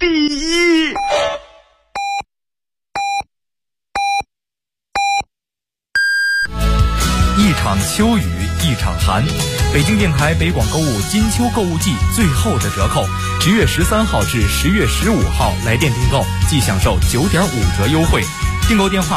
第一。一场秋雨一场寒，北京电台北广购物金秋购物季最后的折扣，10月13号至10月15号来电订购即享受9.5折优惠。订购电话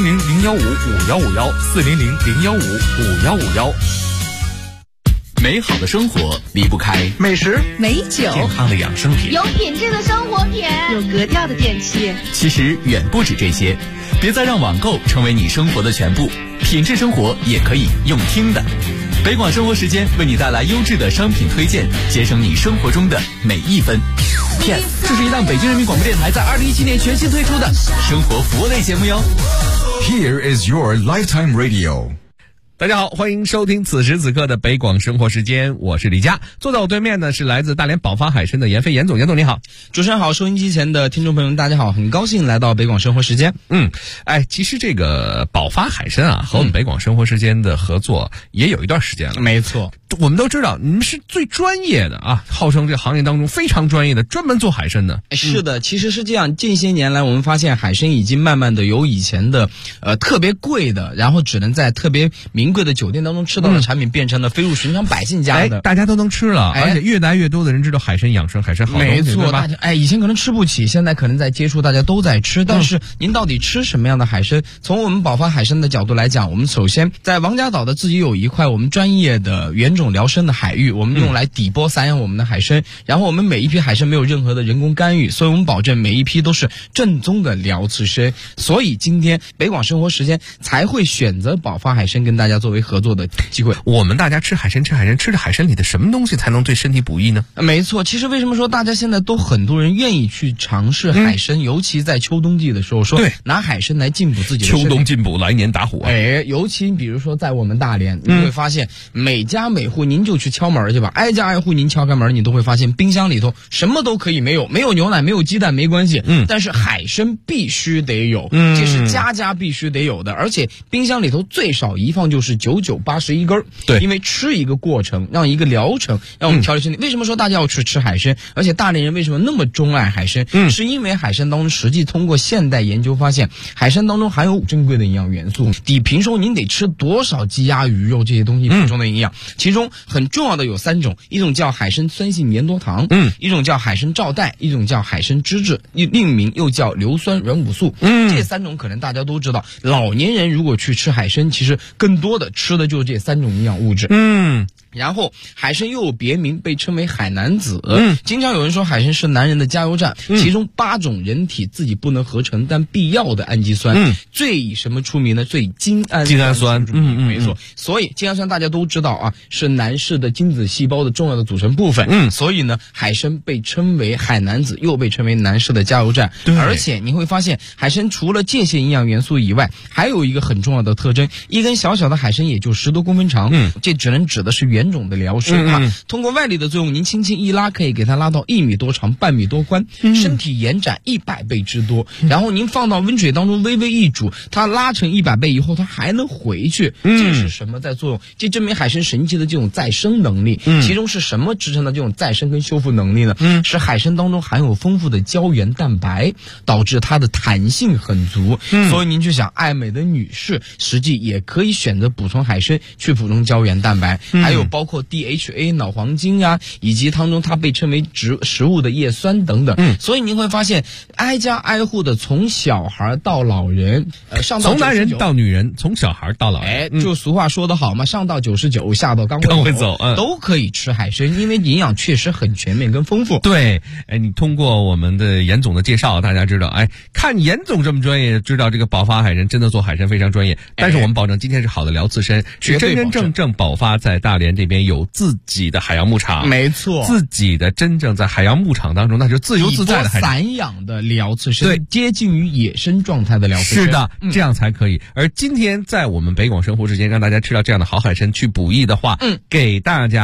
400-015-5151，400-015-5151。美好的生活离不开美食、 美酒、 健康的养生品， 有品质的生活品， 有格调的电器。 其实远不止这些，别再让网购成为你生活的全部，品质生活也可以用听的。北广生活时间为你带来优质的商品推荐，节省你生活中的每一分。Yes， 这是一档北京人民广播电台在2017年全新推出的生活服务类节目哟。 Here is your lifetime radio。 大家好，欢迎收听此时此刻的北广生活时间，我是李佳。坐在我对面呢是来自大连宝发海参的严飞严总，严总你好。 主持人好，收音机前的听众朋友们大家好，很高兴来到北广生活时间。 其实这个宝发海参啊和我们北广生活时间的合作也有一段时间了。 没错， 我们都知道你们是最专业的啊，号称这个行业当中非常专业的，专门做海参的。 是的，其实是这样，近些年来我们发现海参已经慢慢的由以前的特别贵的，然后只能在特别名贵的酒店当中吃到的产品，变成了飞入寻常百姓家的， 大家都能吃了，而且越来越多的人知道海参养生，海参好东西。 没错， 大家以前可能吃不起，现在可能在接触，大家都在吃。但是您到底吃什么样的海参？从我们宝发海参的角度来讲，我们首先在王家岛的自己有一块我们专业的原种疗生的海域，我们用来底波散养我们的海参，然后我们每一批海参没有任何的人工干预，所以我们保证每一批都是正宗的辽刺参。所以今天北广生活时间才会选择宝发海参跟大家作为合作的机会。 我们大家吃海参，吃着海参里的什么东西才能对身体补益呢？ 没错，其实为什么说大家现在都很多人愿意去尝试海参，尤其在秋冬季的时候，说拿海参来进补自己的身体。 秋冬进补，来年打虎啊！ 尤其比如说在我们大连，你会发现每家每户，您就去敲门去吧，挨家挨户您敲开门，你都会发现冰箱里头什么都可以没有牛奶，没有鸡蛋没关系，但是海参必须得有，这是家家必须得有的，而且冰箱里头最少一放就是9981根。 对， 因为吃一个过程，让一个疗程，让我们调理身体。为什么说大家要去吃海参？而且大连人为什么那么钟爱海参？是因为海参当中实际通过现代研究发现，海参当中含有珍贵的营养元素。抵平时您得吃多少鸡鸭鱼肉这些东西补充的营养，其中很重要的有3种，一种叫海参酸性粘多糖，一种叫海参皂带，一种叫海参脂质，另名又叫硫酸软骨素。这3种可能大家都知道，老年人如果去吃海参，其实更多的吃的就是这3种营养物质。然后海参又有别名，被称为海南子。经常有人说海参是男人的加油站，其中8种人体自己不能合成但必要的氨基酸，最以什么出名呢？最以精氨酸出名。没错，所以精氨酸大家都知道啊，是男士的精子细胞的重要的组成部分。所以呢，海参被称为海南子，又被称为男士的加油站。而且你会发现，海参除了这些营养元素以外，还有一个很重要的特征，一根小小的海参也就10多公分长，这只能指的是原种的辽参通过外力的作用，您轻轻一拉，可以给它拉到1米多长，半米多宽，身体延展100倍之多。然后您放到温水当中微微一煮，它拉成100倍以后，它还能回去。这是什么在作用？这证明海参神奇的这种再生能力。其中是什么支撑的这种再生跟修复能力呢？是海参当中含有丰富的胶原蛋白，导致它的弹性很足。所以您去想，爱美的女士实际也可以选择补充海参去补充胶原蛋白，还有包括DHA 脑黄金啊，以及当中它被称为食物的叶酸等等。所以您会发现，挨家挨户的，从小孩到老人，从男人到女人，从小孩到老人， 就俗话说得好嘛，上到99，下到刚会走，都可以吃海参，因为营养确实很全面跟丰富。 对，你通过我们的严总的介绍，大家知道，看严总这么专业，知道这个宝发海参真的做海参非常专业。但是我们保证今天是好的辽刺参，是真正宝发在大连这边有自己的海洋牧场， 没错， 自己的真正在海洋牧场当中，那是自由自在的海散养的辽刺参，对，接近于野生状态的辽刺参。 是的，这样才可以。而今天在我们北广生活之间，让大家吃到这样的好海参去补益的话，给大家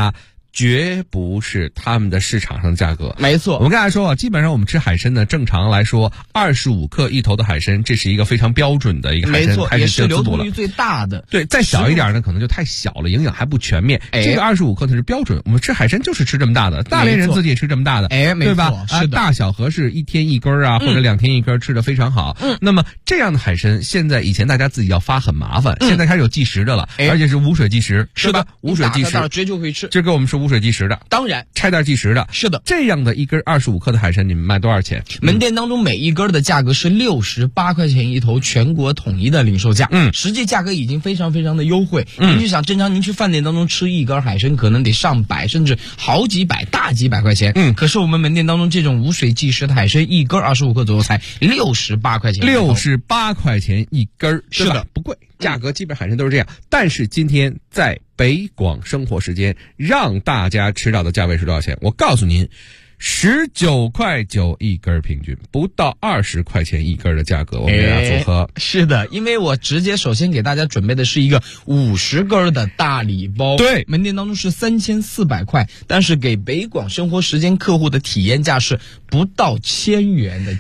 绝不是他们的市场上价格。 没错， 我们刚才说啊，基本上我们吃海参呢，正常来说25克一头的海参，这是一个非常标准的一个海参， 没错，也是流通率最大的。 对，再小一点呢，可能就太小了，营养还不全面。这个25克它是标准，我们吃海参就是吃这么大的，大连人自己也吃这么大的，对吧？ 是的， 大小合适，1天1根啊，或者2天1根，吃的非常好。那么这样的海参，现在以前大家自己要发很麻烦，现在开始有计时的了，而且是无水计时， 是吧？ 无水计时， 直接就可以吃。 这给我们是无水计时的， 当然拆袋计时的， 是的。 这样的一根25克的海参，你们卖多少钱？ 门店当中每一根的价格是68块钱一头，全国统一的零售价。实际价格已经非常非常的优惠。您就想，正常您去饭店当中吃一根海参，可能得上百，甚至好几百、大几百块钱。可是我们门店当中这种无水计时的海参，一根25克左右才68块钱。 68块钱一根， 是的， 不贵。价格基本海参都是这样，但是今天在北广生活时间让大家吃到的价位是多少钱？我告诉您，19.9块一根，平均不到20块钱一根的价格，我们给大家组合。 是的，因为我直接首先给大家准备的是一个50根的大礼包， 对， 门店当中是3400块，但是给北广生活时间客户的体验价是不到1000元的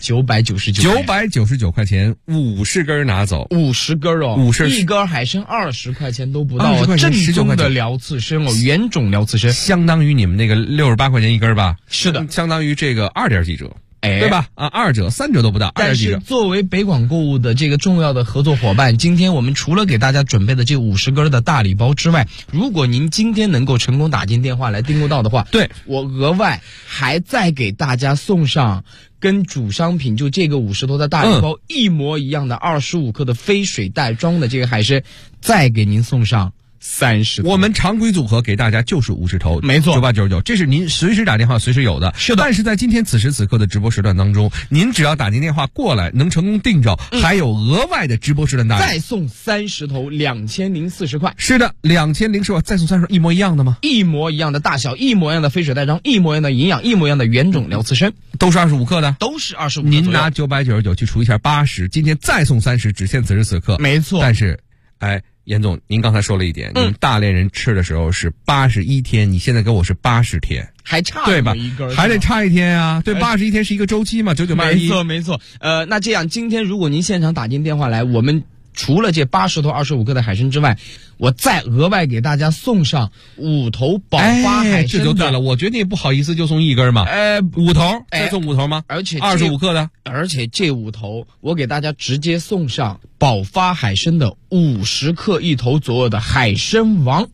999 块钱，50根拿走 ，50根哦，50一根海参20块钱都不到哦，正宗的辽刺参哦，原种辽刺参， 相当于你们那个68块钱一根吧？ 是的。 相当于这个2点几折，对吧？啊，2折、3折都不到，2点几折。 但是作为北广购物的这个重要的合作伙伴，今天我们除了给大家准备的这50根的大礼包之外，如果您今天能够成功打进电话来订购到的话， 对， 我额外还再给大家送上跟主商品就这个50头的大礼包一模一样的25克的非水袋装的这个海参，再给您送上30头。 我们常规组合给大家就是50头， 没错 ，9899，这是您随时打电话随时有的。 是的， 但是在今天此时此刻的直播时段当中，您只要打进电话过来能成功订着，还有额外的直播时段大礼， 再送30头2040块。 是的，2040块，再送30头，一模一样的吗？ 一模一样的大小，一模一样的非水袋装，一模一样的营养，一模一样的原种辽刺参， 都是25克的， 都是25克。 您拿999去除一下80，今天再送30，只限此时此刻。 没错。 但是，严总，您刚才说了一点，您大连人吃的时候是81天，你现在跟我是80天， 还差对吧？还得差1天啊，对，81天是一个周期嘛，9981。 没错。那这样，今天如果您现场打进电话来，我们除了这80头25克的海参之外，我再额外给大家送上5头宝发海参， 这就对了。我觉得也不好意思就送1根嘛，5头再送5头吗？ 而且 25克的， 而且这5头我给大家直接送上宝发海参的50克一头左右的海参王。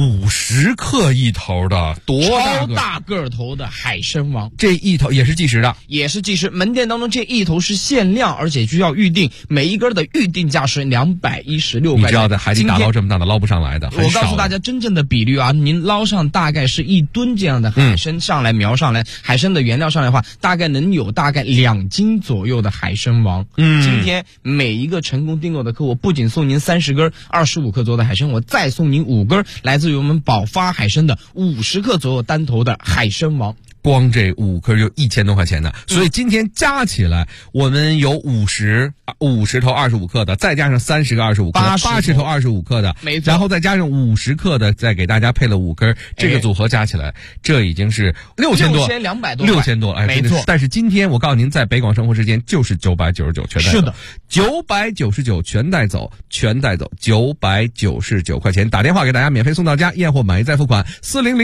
50克一头的，多大个头的海参王， 这一头也是计时的， 也是计时。门店当中这一头是限量，而且需要预定，每一根的预定价是216块钱。 你知道在海底打捞这么大的捞不上来的， 我告诉大家真正的比率啊，您捞上大概是1吨这样的海参上来，苗上来，海参的原料上来的话，大概能有大概2斤左右的海参王。今天每一个成功订购的客户，不仅送您30根25克左右的海参，我再送您5根来自于我们宝发海参的50克左右单头的海参王。 光这5颗就1000多块钱的，所以今天加起来，我们有50头25克的，再加上30个25克的，80头25克的， 没错， 然后再加上50克的，再给大家配了5根，这个组合加起来，这已经是6200多，6000多， 没错。 但是今天我告诉您，在北广生活时间就是999全带走， 是的 ，999全带走，999块钱，打电话给大家免费送到家，验货满意再付款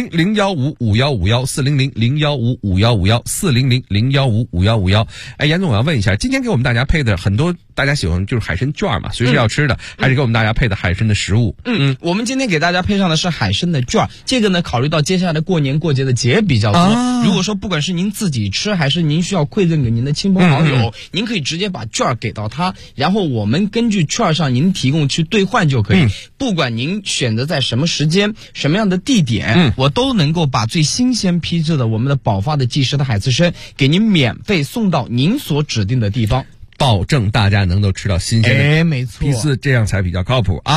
，400-015-5151，400-015-5151，400-015-5151。严总，我要问一下，今天给我们大家配的很多大家喜欢就是海参券嘛，随时要吃的，还是给我们大家配的海参的食物？ 我们今天给大家配上的是海参的券，这个呢，考虑到接下来的过年过节的节比较多，如果说不管是您自己吃，还是您需要馈赠给您的亲朋好友，您可以直接把券给到他，然后我们根据券上您提供去兑换就可以。不管您选择在什么时间、什么样的地点，我都能够把最新鲜批制的我们的宝发的计时的海刺参给您免费送到您所指定的地方， 保证大家能够吃到新鲜的， 没错， 批次，这样才比较靠谱啊。 是的。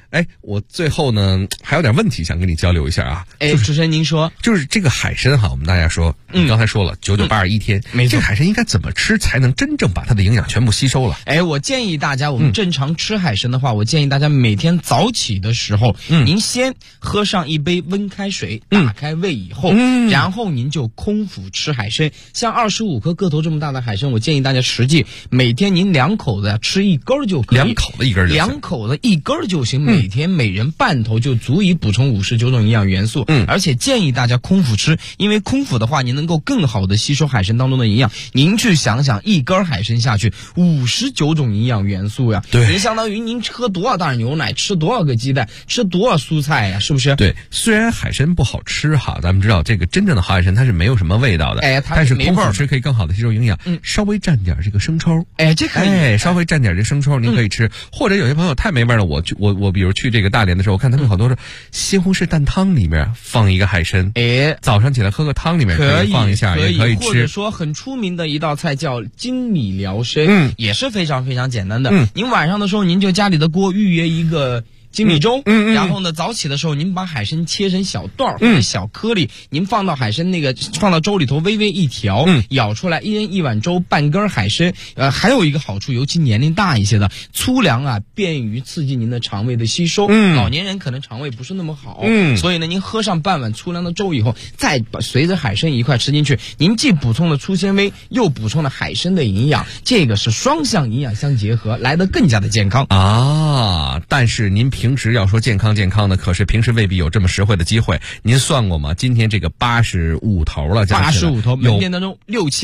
哎，我最后呢还有点问题想跟你交流一下啊。 哎，主持人您说， 就是这个海参哈，我们大家说，你刚才说了9982天， 没错， 这个海参应该怎么吃才能真正把它的营养全部吸收了？ 哎，我建议大家，我们正常吃海参的话，我建议大家每天早起的时候，您先喝上一杯温开水，打开胃以后，然后您就空腹吃海参。像25颗个头这么大的海参，我建议大家实际每天您2口子吃1根就可以 ，2口子1根就行 ，2口子1根就行，每天每人半头就足以补充59种营养元素。而且建议大家空腹吃，因为空腹的话，您能够更好的吸收海参当中的营养。您去想想，1根海参下去59种营养元素呀， 对， 您相当于您喝多少袋牛奶，吃多少个鸡蛋，吃多少蔬菜呀，是不是？ 对，虽然海参不好吃哈，咱们知道这个真正的好海参它是没有什么味道的，但是空腹吃可以更好的吸收营养。稍微蘸点这个生抽， 这可以， 稍微蘸点这生抽，您可以吃。或者有些朋友太没味了，我比如去这个大连的时候，我看他们好多是西红柿蛋汤里面放一个海参，早上起来喝个汤里面可以放一下，也可以吃。 或者说很出名的一道菜叫精米辽参，也是非常非常简单的。您晚上的时候，您就家里的锅预约一个精米粥，然后呢，早起的时候您把海参切成小段或者小颗粒，您放到放到粥里头微微一调，舀出来，一人1碗粥，半根海参。还有一个好处，尤其年龄大一些的，粗粮啊，便于刺激您的肠胃的吸收。老年人可能肠胃不是那么好，所以呢，您喝上半碗粗粮的粥以后，再随着海参一块吃进去，您既补充了粗纤维，又补充了海参的营养，这个是双向营养相结合，来得更加的健康啊。但是您平时要说健康的，可是平时未必有这么实惠的机会。您算过吗？今天这个85头了 ，85头，门店当中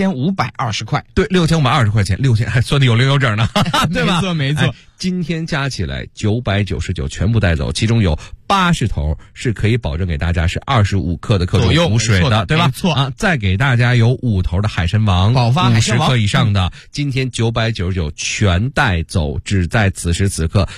6520块， 对，6520块钱，6000还算的有零有整呢，对吧？ 没错。 今天加起来999全部带走，其中有80头是可以保证给大家是25克的克重补水的，对吧？ 没错啊，再给大家有5头的海参王， 宝发海参王 50克以上的，今天999全带走，只在此时此刻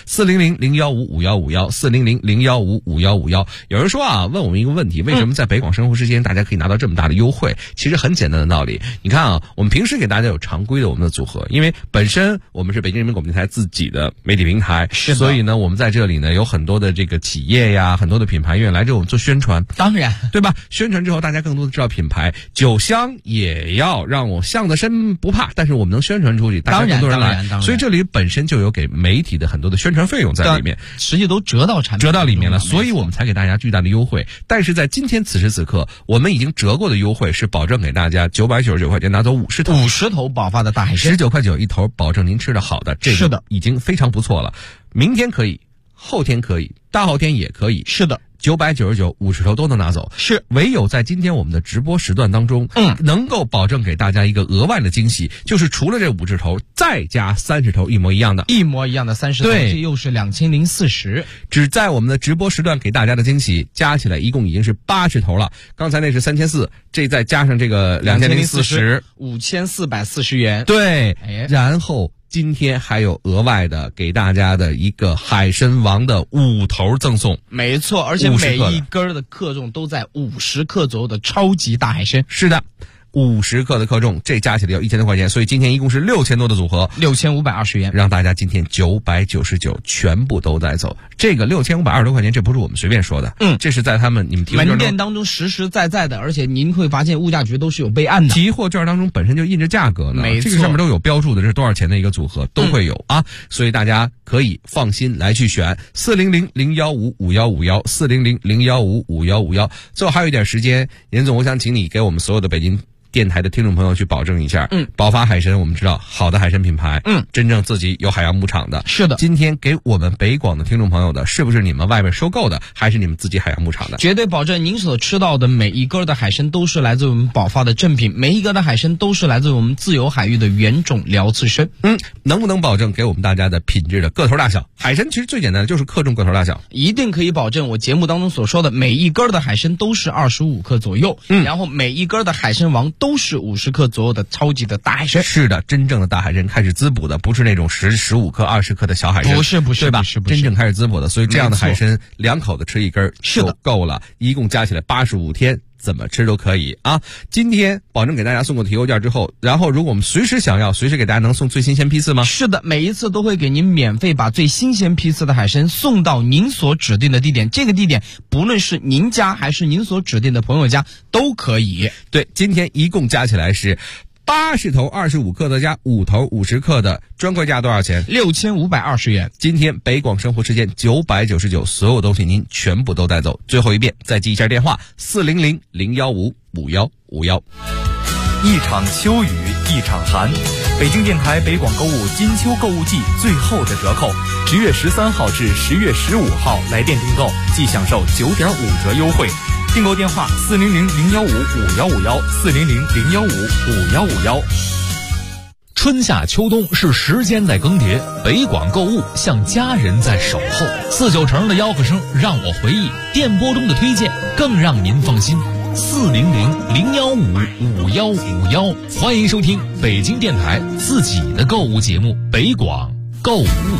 ，400-015-5151，400-015-5151。有人说啊，问我们一个问题，为什么在北广生活时间大家可以拿到这么大的优惠？其实很简单的道理，你看啊，我们平时给大家有常规的我们的组合，因为本身我们是北京人民广播电台自己的媒体平台，所以呢，我们在这里呢有很多的这个企业呀，很多的品牌愿意来这种做宣传， 当然， 对吧？宣传之后，大家更多的知道品牌，酒香也要让我巷子深不怕，但是我们能宣传出去，大家更多人来，所以这里本身就有给媒体的很多的宣传费用在里面， 实际都折到产品， 折到里面了，所以我们才给大家巨大的优惠。但是在今天此时此刻，我们已经折过的优惠是保证给大家999块钱拿走50头宝发的大海参 ，19块9一头，保证您吃的好的，这个已经非常不错了。明天可以，后天可以，大后天也可以。 是的 ，999 50头都能拿走。 是，唯有在今天我们的直播时段当中，能够保证给大家一个额外的惊喜，就是除了这50头，再加30头一模一样的 30头，这又是2040。 只在我们的直播时段给大家的惊喜，加起来一共已经是80头了。刚才那是3400，这再加上这个 2040，5440元。 对，然后今天还有额外的给大家的一个海参王的5头赠送， 没错，而且每一根的克重都在50克左右的超级大海参。 是的，50克的克重，这加起来要1000多块钱，所以今天一共是6000多的组合 ，6520元， 让大家今天999全部都带走。这个6520多块钱，这不是我们随便说的，这是在你们提货券门店当中实实在在的，而且您会发现物价局都是有备案的， 提货券当中本身就印着价格呢， 没错， 这个上面都有标注的，这是多少钱的一个组合都会有啊，所以大家可以放心来去选400-015-5151，400-015-5151。最后还有一点时间，严总，我想请你给我们所有的北京电台的听众朋友去保证一下，宝发海参我们知道好的海参品牌，真正自己有海洋牧场的， 是的。 今天给我们北广的听众朋友的，是不是你们外面收购的，还是你们自己海洋牧场的？ 绝对保证您所吃到的每一根的海参都是来自我们宝发的正品，每一根的海参都是来自我们自由海域的原种辽刺参。 能不能保证给我们大家的品质的个头大小？海参其实最简单的就是克重个头大小， 一定可以保证我节目当中所说的每一根的海参都是25克左右，然后每一根的海参王都是50克左右的超级的大海参。 是的，真正的大海参开始滋补的，不是那种15克、20克的小海参， 不是， 对吧？真正开始滋补的，所以这样的海参2口子吃1根就够了，一共加起来85天怎么吃都可以啊。今天保证给大家送过提邮件之后，然后如果我们随时想要，随时给大家能送最新鲜批次吗？ 是的，每一次都会给您免费把最新鲜批次的海参送到您所指定的地点，这个地点不论是您家还是您所指定的朋友家都可以。 对，今天一共加起来是80头25克的加5头50克的，专柜价多少钱 ？6520元。 今天北广生活时间999，所有东西您全部都带走。最后一遍，再记一下电话：400-015-5151。 一场秋雨一场寒，北京电台北广购物金秋购物季最后的折扣，10月13号至10月15号来电订购，即享受9.5折优惠。订购电话400-015-5151，400-015-5151。 春夏秋冬是时间在更迭，北广购物像家人在守候。49成的吆喝声让我回忆，电波中的推荐更让您放心。400-015-5151，欢迎收听北京电台自己的购物节目《北广购物》。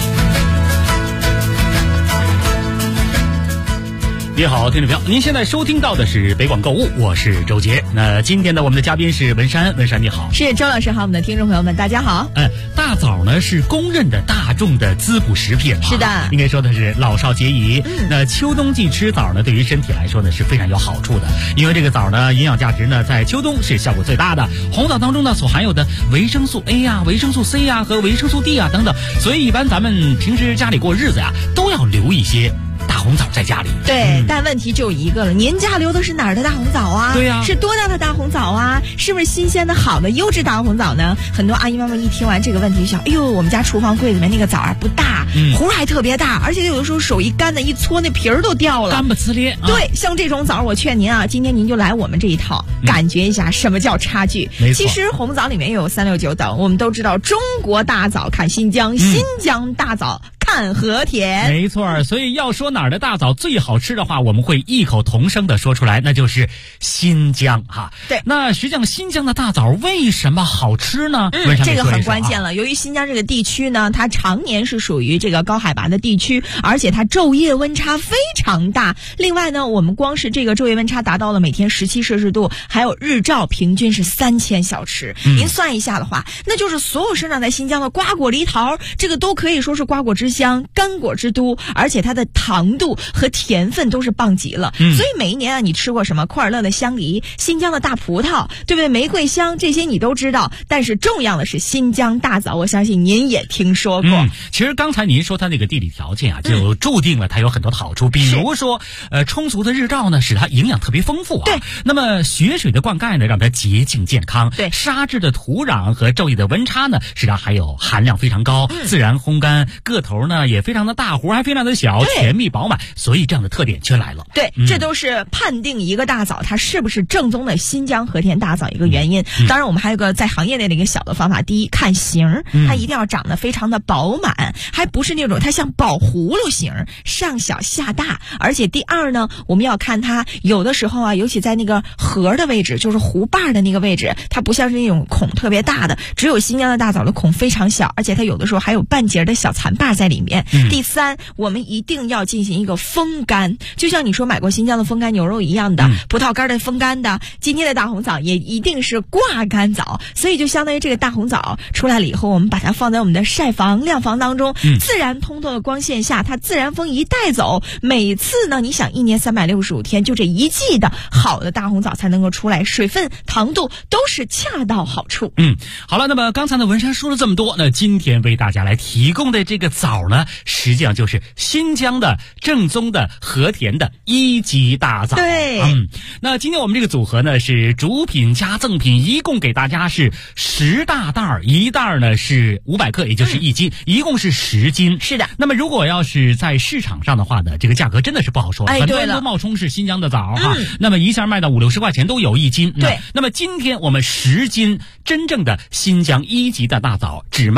你好，听众朋友，您现在收听到的是北广购物，我是周杰。那今天呢，我们的嘉宾是文山，文山你好。 是周老师好，我们的听众朋友们大家好。 大枣呢是公认的大众的滋补食品， 是的， 应该说的是老少皆宜。那秋冬季吃枣呢，对于身体来说呢是非常有好处的，因为这个枣呢营养价值呢在秋冬是效果最大的。红枣当中呢所含有的维生素 A 呀、维生素 C 呀和维生素 D 啊等等，所以一般咱们平时家里过日子呀都要留一些大红枣在家里。 对，但问题就一个了，您家留的是哪儿的大红枣啊？ 对呀， 是多大的大红枣啊？是不是新鲜的好的优质大红枣呢？很多阿姨妈妈一听完这个问题就想，哎呦，我们家厨房柜里面那个枣啊不大，核还特别大，而且有的时候手一干的一搓那皮儿都掉了， 干巴呲咧。 对，像这种枣我劝您啊，今天您就来我们这一套，感觉一下什么叫差距。其实红枣里面有369等，我们都知道中国大枣看新疆，新疆大枣看和田。 没错，所以要说哪儿的大枣最好吃的话，我们会异口同声的说出来，那就是新疆哈。 对， 那实际上新疆的大枣为什么好吃呢？ 这个很关键了。由于新疆这个地区呢，它常年是属于这个高海拔的地区，而且它昼夜温差非常大。另外呢，我们光是这个昼夜温差达到了每天17摄氏度，还有日照平均是3000小时。您算一下的话，那就是所有生长在新疆的瓜果梨桃，这个都可以说是瓜果之乡、干果之都，而且它的糖度和甜分都是棒极了。所以每一年啊，你吃过什么库尔勒的香梨、新疆的大葡萄，对不对？玫瑰香这些你都知道，但是重要的是新疆大枣，我相信您也听说过。 其实刚才您说它那个地理条件啊，就注定了它有很多的好处，比如说充足的日照呢，使它营养特别丰富啊。 对， 那么雪水的灌溉呢，让它洁净健康。 对， 沙质的土壤和昼夜的温差呢，使它还有含量非常高，自然烘干，个头呢也非常的大，核还非常的小，甜蜜饱满，所以这样的特点全来了。 对，这都是判定一个大枣它是不是正宗的新疆和田大枣一个原因。当然我们还有个在行业内的一个小的方法，第一看形，它一定要长得非常的饱满，还不是那种它像宝葫芦形，上小下大。而且第二呢，我们要看它有的时候啊，尤其在那个核的位置，就是弧瓣的那个位置，它不像是那种孔特别大的，只有新疆的大枣的孔非常小，而且它有的时候还有半截的小残瓣在里面。第三，我们一定要进行一个风干，就像你说买过新疆的风干牛肉一样的，葡萄干的风干的，今天的大红枣也一定是挂干枣，所以就相当于这个大红枣出来了以后，我们把它放在我们的晒房、晾房当中，自然通透的光线下，它自然风一带走，每次呢，你想1年365天，就这一季的好的大红枣才能够出来，水分、糖度都是恰到好处。 好了，那么刚才呢文山说了这么多，那今天为大家来提供的这个枣呢，实际上就是新疆的正宗的和田的1级大枣。 对， 那今天我们这个组合呢是主品加赠品，一共给大家是10大袋，一袋呢是500克，也就是1斤，一共是10斤。 是的。 那么如果要是在市场上的话呢，这个价格真的是不好说，很多人都冒充是新疆的枣哈，那么一下卖到50-60块钱都有1斤。 对。 那么今天我们10斤真正的新疆1级的大枣只卖到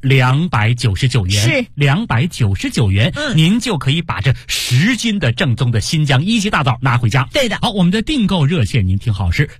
299元， 是 299元，您就可以把这10斤的正宗的新疆一级大枣拿回家。 对的。 好，我们的订购热线您听好是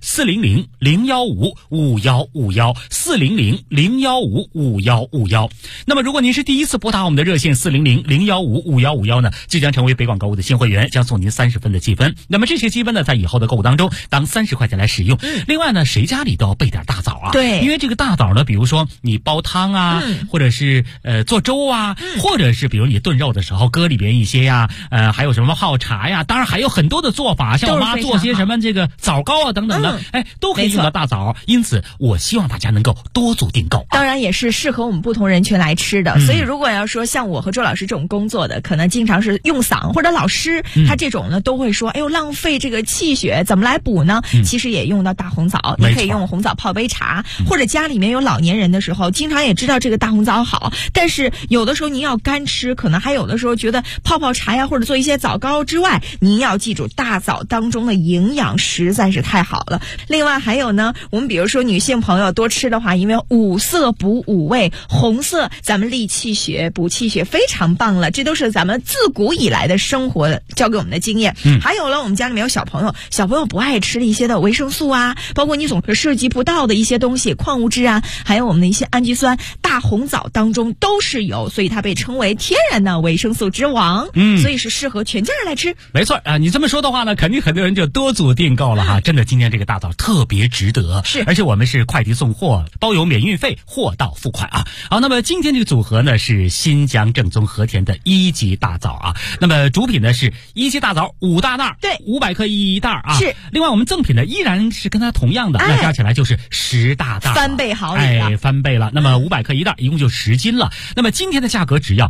400-015-5151，400-015-5151。那么如果您是第一次拨打我们的热线400-015-5151呢，就将成为北广购物的新会员，将送您30分的积分。那么这些积分呢，在以后的购物当中当30块钱来使用。另外呢，谁家里都要备点大枣啊？ 对， 因为这个大枣呢，比如说你煲汤啊，或者是做粥啊，或者是比如你炖肉的时候搁里边一些呀，还有什么泡茶呀，当然还有很多的做法，像我妈做些什么这个枣糕啊等等的，都可以用到大枣。因此，我希望大家能够多组订购。 当然也是适合我们不同人群来吃的。所以如果要说像我和周老师这种工作的，可能经常是用嗓，或者老师他这种呢都会说，哎呦浪费这个气血，怎么来补呢？其实也用到大红枣，你可以用红枣泡杯茶，或者家里面有老年人的时候，经常也知道这个大红枣好，但是有的时候您要干吃，可能还有的时候觉得泡泡茶呀，或者做一些枣糕之外，您要记住大枣当中的营养实在是太好了。另外还有呢，我们比如说女性朋友多吃的话，因为五色补五味，红色咱们利气血补气血非常棒了，这都是咱们自古以来的生活教给我们的经验。还有了我们家里面有小朋友不爱吃的一些的维生素啊，包括你总是涉及不到的一些东西，矿物质啊，还有我们的一些氨基酸，大红枣当中都是有，所以它被称为天然的维生素之王。所以是适合全家人来吃。 没错啊，你这么说的话呢，肯定很多人就多组订购了哈。真的，今天这个大枣特别值得， 是， 而且我们是快递送货，包邮免运费，货到付款啊。好，那么今天这个组合呢是新疆正宗和田的1级大枣啊。那么主品呢是1级大枣5大袋， 对 ，500克一袋啊。 是。 另外我们赠品呢依然是跟它同样的，那加起来就是10大袋， 翻倍好礼了， 翻倍了。那么500克一袋，一共就10斤了。那么今天的价格只要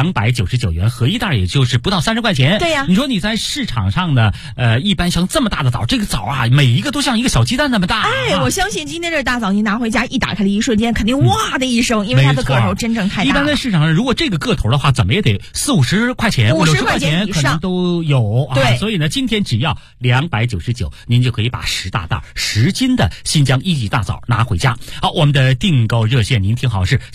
299元，合一袋也就是不到30块钱。 对呀。 你说你在市场上呢，一般像这么大的枣，这个枣啊，每一个都像一个小鸡蛋那么大。 我相信今天这大枣您拿回家一打开的一瞬间，肯定哇的一声，因为它的个头真正太大了。 一般在市场上，如果这个个头的话，怎么也得40-50块钱，50块钱可能都有啊。 对， 所以呢，今天只要299，您就可以把10大袋10斤的新疆1级大枣拿回家。好，我们的订购热线您听好是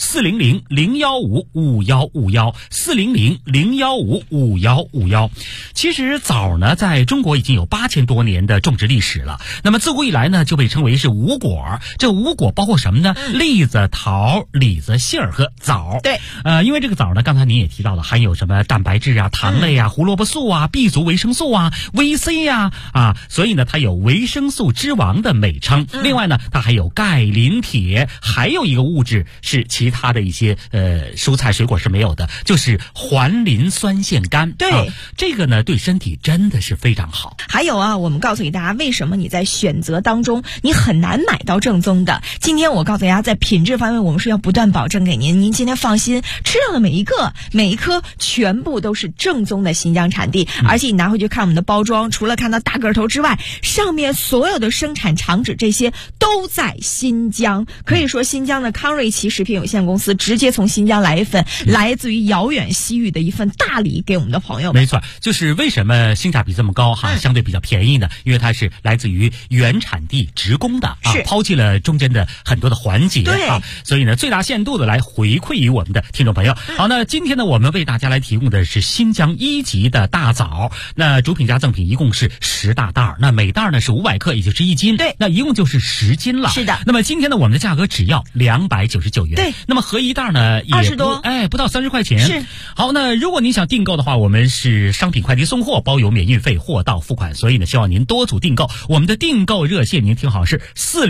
400-015-5151，400-015-5151。其实枣呢，在中国已经有8000多年的种植历史了。那么自古以来呢，就被称为是五果。这五果包括什么呢？栗子、桃、李子、杏儿和枣。 对， 因为这个枣呢，刚才您也提到了，含有什么蛋白质啊、糖类啊、胡萝卜素啊、B 族维生素啊、VC 呀所以呢，它有维生素之王的美称。另外呢，它还有钙、磷、铁，还有一个物质是其他的一些蔬菜水果是没有的，就是环磷酸腺苷。 对， 这个呢对身体真的是非常好。 还有啊，我们告诉给大家，为什么你在选择当中你很难买到正宗的。今天我告诉大家，在品质方面我们是要不断保证给您，您今天放心，吃到的每一颗全部都是正宗的新疆产地。而且你拿回去看我们的包装，除了看到大个头之外，上面所有的生产厂址这些都在新疆。可以说新疆的康瑞奇食品有限公司直接从新疆来一份来自于遥远西域的一份大礼给我们的朋友们。 没错，就是为什么性价比这么高相对比较便宜呢？因为它是来自于原产地直供的抛弃了中间的很多的环节所以呢最大限度的来回馈于我们的听众朋友。好，那今天呢我们为大家来提供的是新疆1级的大枣，那主品加赠品一共是10大袋，那每袋呢是500克，也就是1斤。 对， 那一共就是10斤了。 是的。 那么今天呢我们的价格只要299元。 对。 那么合一袋呢也 20多， 不到30块钱。 是。 好，那如果您想订购的话，我们是商品快递送货，包邮免运费，货到付款。所以呢，希望您多组订购。我们的订购热线您听好是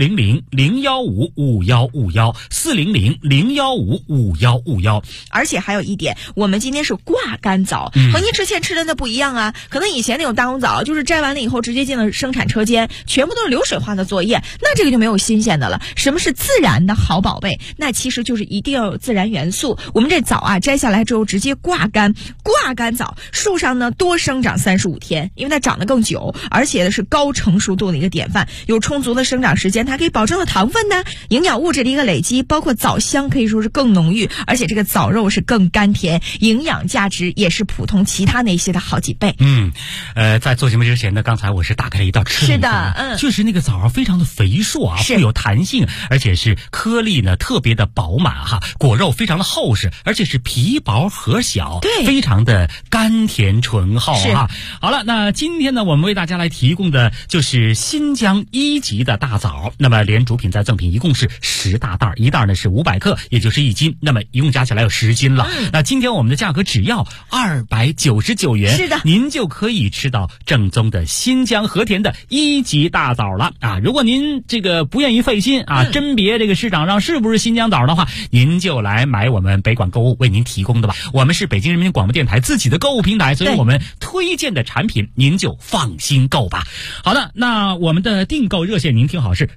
400-015-5151，400-015-5151。 而且还有一点，我们今天是挂干枣，和您之前吃的那不一样啊。可能以前那种大红枣就是摘完了以后直接进了生产车间，全部都是流水化的作业，那这个就没有新鲜的了。什么是自然的好宝贝？那其实就是一定要有自然元素。我们这枣啊摘下来之后直接挂干枣，树上呢多生长35天，因为它长得更久，而且呢是高成熟度的一个典范，有充足的生长时间，它可以保证了糖分呢、营养物质的一个累积，包括枣香可以说是更浓郁，而且这个枣肉是更甘甜，营养价值也是普通其他那些的好几倍。 在做节目之前呢，刚才我是打开了一道吃的。 是的， 确实那个枣非常的肥硕富有弹性，而且是颗粒呢特别的饱满哈，果肉非常的厚实，而且是皮薄核小， 对， 非常的甘甜醇厚哈。好了，那今天呢，我们为大家来提供的就是新疆1级的大枣，那么连主品再赠品一共是10大袋，一袋呢是500克，也就是1斤，那么一共加起来有10斤了。那今天我们的价格只要299元， 是的， 您就可以吃到正宗的新疆和田的1级大枣了啊！如果您这个不愿意费心啊，甄别这个市场上是不是新疆枣的话，您就来买我们北广购物为您提供的吧。我们是北京人民广播电台自己的购物平台，所以我们推荐的产品您就放心购吧。好的，那我们的订购热线您听好，是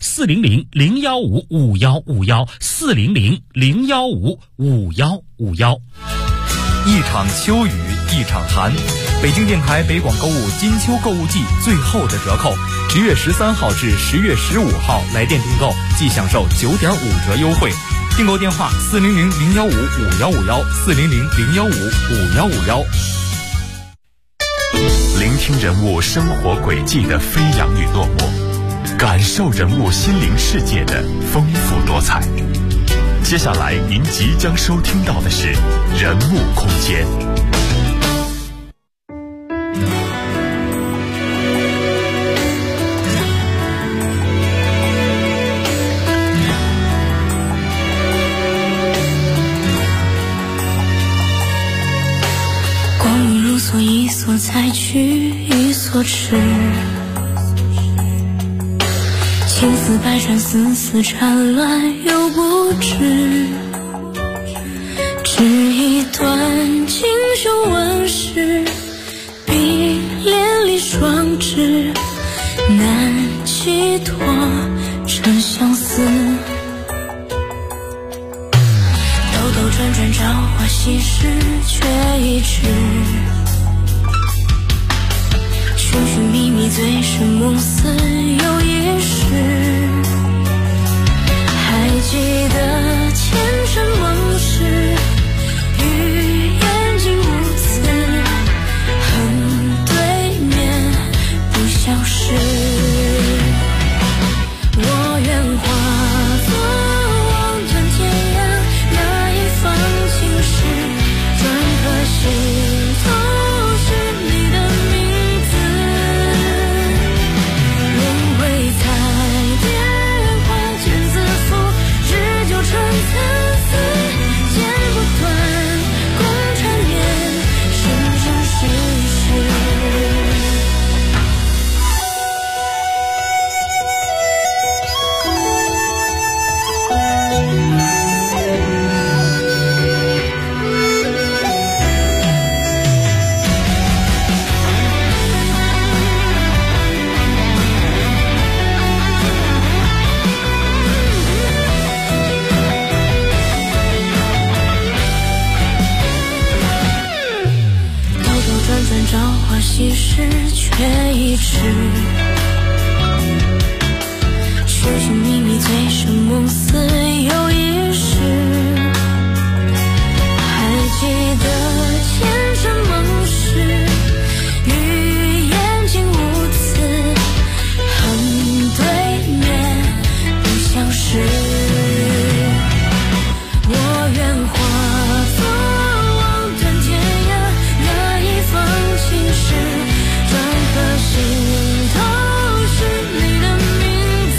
400-015-5151，400-015-5151。 一场秋雨一场寒，北京电台北广购物金秋购物季最后的折扣，10月13号至10月15号来电订购即享受9.5折优惠。订购电话400-015-5151，400-015-5151。 聆听人物生活轨迹的飞扬与落寞，感受人物心灵世界的丰富多彩。接下来您即将收听到的是人物空间。 光阴如梭，一梭采取，一梭吃。情丝百转，丝丝缠乱又不知。只一段锦绣纹饰，碧连理双枝，难寄托成相思。兜兜转转，朝花夕拾，却一直。寻寻觅觅，醉生梦死又一世。还记得前尘往事，与眼睛无词，恨对面不消失。我愿化作望断天涯，那一方青石，转颗心头是你的名字。轮回彩蝶花卷自负，只就成参差，剪不断，共缠绵，生生世世。兜兜转转，朝花夕拾，却一直。寻寻觅觅，醉生梦死又一世。还记得前尘往事，与眼睛无词，恨对面不相识。我愿化作望断天涯，那一方青石，转颗心头是你的名字。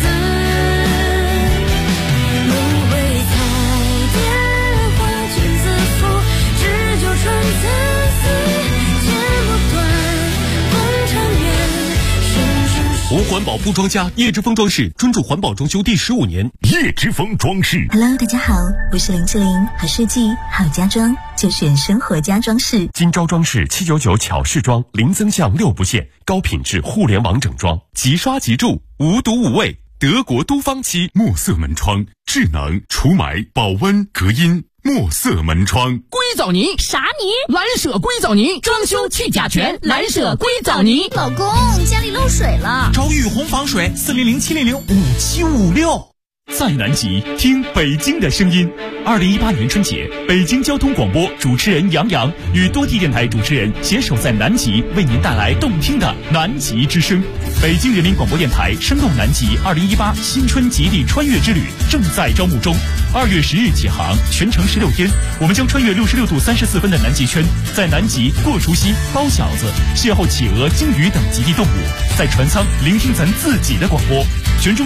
轮回彩蝶花卷自负，只就成参差，剪不断，共缠绵，生生世。 无环保铺装家叶之峰装饰专注环保装修第15年，叶之峰装饰。 Hello， 大家好，我是林志玲，好设计好家装就选生活家装饰。 今朝装饰799巧饰装，零增项6不限，高品质互联网整装，即刷即住，无毒无味。德国都方漆墨色门窗，智能除霾、保温、隔音。墨色门窗， 硅藻泥啥泥？ 蓝舍硅藻泥，装修去甲醛，蓝舍硅藻泥。 老公，家里漏水了， 找雨虹防水，400-700-5756。 在南极听北京的声音。2018年春节，北京交通广播主持人杨洋与多地电台主持人携手在南极，为您带来动听的南极之声。北京人民广播电台生动南极2018新春极地穿越之旅正在招募中，2月10日起航，全程16天，我们将穿越66度34分的南极圈，在南极过除夕、包饺子，邂逅企鹅、鲸鱼等极地动物，在船舱聆听咱自己的广播。全中